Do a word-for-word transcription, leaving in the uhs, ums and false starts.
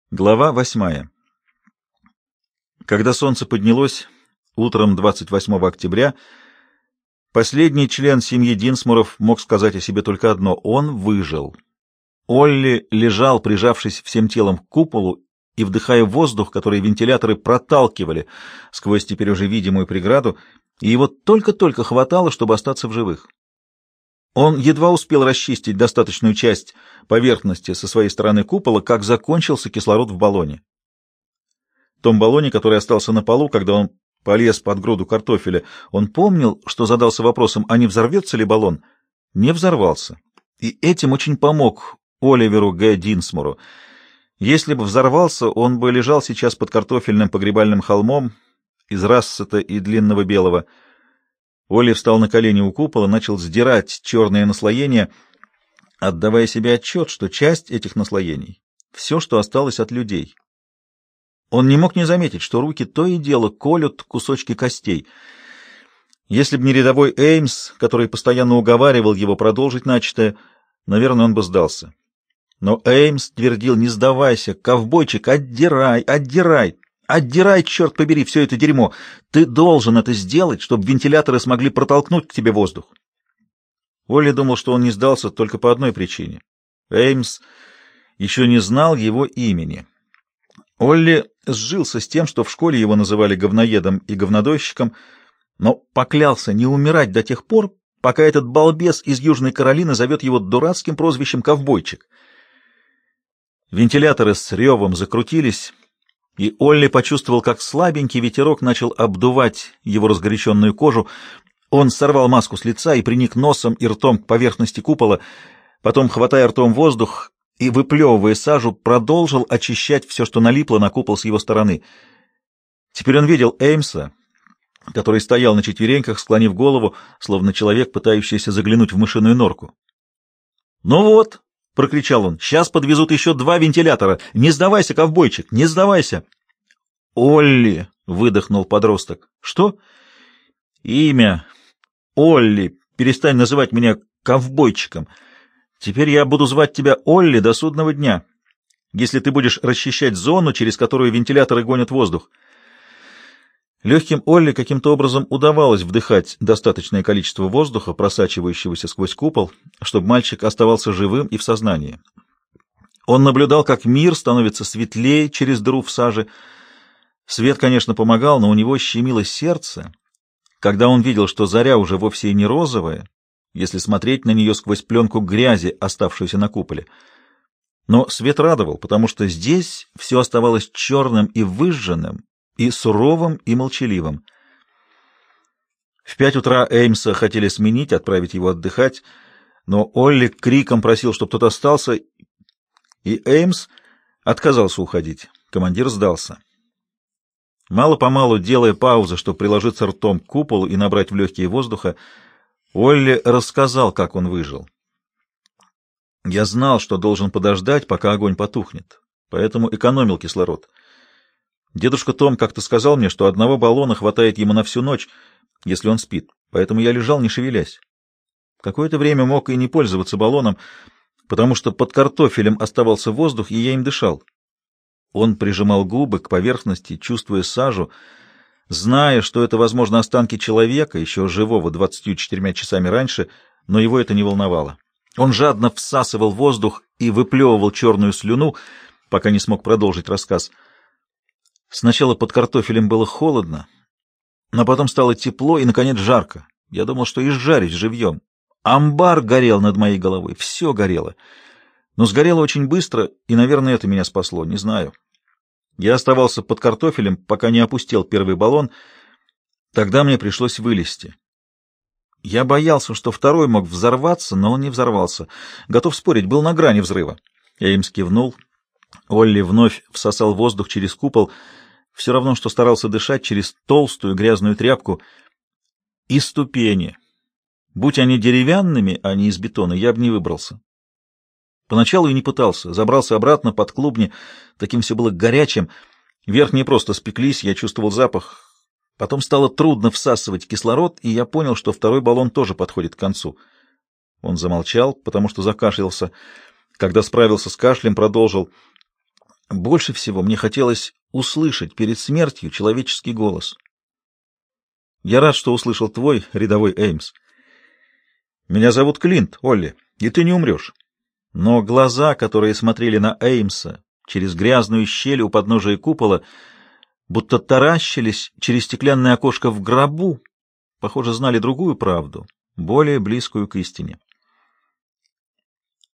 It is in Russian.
Глава восьмая. Когда солнце поднялось утром двадцать восьмого октября, последний член семьи Динсморов мог сказать о себе только одно — он выжил. Олли лежал, прижавшись всем телом к куполу и вдыхая воздух, который вентиляторы проталкивали сквозь теперь уже видимую преграду, и его только-только хватало, чтобы остаться в живых. Он едва успел расчистить достаточную часть поверхности со своей стороны купола, как закончился кислород в баллоне. В том баллоне, который остался на полу, когда он полез под груду картофеля, он помнил, что задался вопросом, а не взорвется ли баллон. Не взорвался. И этим очень помог Оливеру Г. Динсмору. Если бы взорвался, он бы лежал сейчас под картофельным погребальным холмом из рассета и длинного белого. Олли встал на колени у купола, начал сдирать черные наслоения, отдавая себе отчет, что часть этих наслоений — все, что осталось от людей. Он не мог не заметить, что руки то и дело колют кусочки костей. Если бы не рядовой Эймс, который постоянно уговаривал его продолжить начатое, наверное, он бы сдался. Но Эймс твердил: «Не сдавайся, ковбойчик, отдирай, отдирай! Отдирай, черт побери, все это дерьмо! Ты должен это сделать, чтобы вентиляторы смогли протолкнуть к тебе воздух!» Олли думал, что он не сдался только по одной причине. Эймс еще не знал его имени. Олли сжился с тем, что в школе его называли говноедом и говнодойщиком, но поклялся не умирать до тех пор, пока этот балбес из Южной Каролины зовет его дурацким прозвищем «ковбойчик». Вентиляторы с ревом закрутились, и Олли почувствовал, как слабенький ветерок начал обдувать его разгоряченную кожу. Он сорвал маску с лица и приник носом и ртом к поверхности купола, потом, хватая ртом воздух и выплевывая сажу, продолжил очищать все, что налипло на купол с его стороны. Теперь он видел Эймса, который стоял на четвереньках, склонив голову, словно человек, пытающийся заглянуть в мышиную норку. «Ну вот!» — прокричал он. «Сейчас подвезут еще два вентилятора! Не сдавайся, ковбойчик, не сдавайся!» «Олли!» — выдохнул подросток. «Что?» «Имя. Олли. Перестань называть меня ковбойчиком. Теперь я буду звать тебя Олли до судного дня, если ты будешь расчищать зону, через которую вентиляторы гонят воздух». Легким Олли каким-то образом удавалось вдыхать достаточное количество воздуха, просачивающегося сквозь купол, чтобы мальчик оставался живым и в сознании. Он наблюдал, как мир становится светлее через дыру в саже. Свет, конечно, помогал, но у него щемило сердце, когда он видел, что заря уже вовсе и не розовая, если смотреть на нее сквозь пленку грязи, оставшуюся на куполе. Но свет радовал, потому что здесь все оставалось черным и выжженным, и суровым, и молчаливым. В пять утра Эймса хотели сменить, отправить его отдыхать, но Олли криком просил, чтобы тот остался, и Эймс отказался уходить. Командир сдался. Мало-помалу, делая паузы, чтобы приложиться ртом к куполу и набрать в легкие воздуха, Олли рассказал, как он выжил. «Я знал, что должен подождать, пока огонь потухнет, поэтому экономил кислород. Дедушка Том как-то сказал мне, что одного баллона хватает ему на всю ночь, если он спит, поэтому я лежал, не шевелясь. Какое-то время мог и не пользоваться баллоном, потому что под картофелем оставался воздух, и я им дышал». Он прижимал губы к поверхности, чувствуя сажу, зная, что это, возможно, останки человека, еще живого двадцатью четырьмя часами раньше, но его это не волновало. Он жадно всасывал воздух и выплевывал черную слюну, пока не смог продолжить рассказ. Сначала под картофелем было холодно, но потом стало тепло и, наконец, жарко. Я думал, что изжарюсь живьем. Амбар горел над моей головой, все горело. Но сгорело очень быстро, и, наверное, это меня спасло, не знаю. Я оставался под картофелем, пока не опустел первый баллон. Тогда мне пришлось вылезти. Я боялся, что второй мог взорваться, но он не взорвался. Готов спорить, был на грани взрыва. Эймс кивнул. Олли вновь всосал воздух через купол, все равно, что старался дышать через толстую грязную тряпку. И ступени. Будь они деревянными, а не из бетона, я бы не выбрался. Поначалу и не пытался, забрался обратно под клубни, таким все было горячим. Верхние просто спеклись, я чувствовал запах. Потом стало трудно всасывать кислород, и я понял, что второй баллон тоже подходит к концу. Он замолчал, потому что закашлялся. Когда справился с кашлем, продолжил. Больше всего мне хотелось услышать перед смертью человеческий голос. Я рад, что услышал твой, рядовой Эймс. Меня зовут Клинт, Олли, и ты не умрешь. Но глаза, которые смотрели на Эймса через грязную щель у подножия купола, будто таращились через стеклянное окошко в гробу, похоже, знали другую правду, более близкую к истине.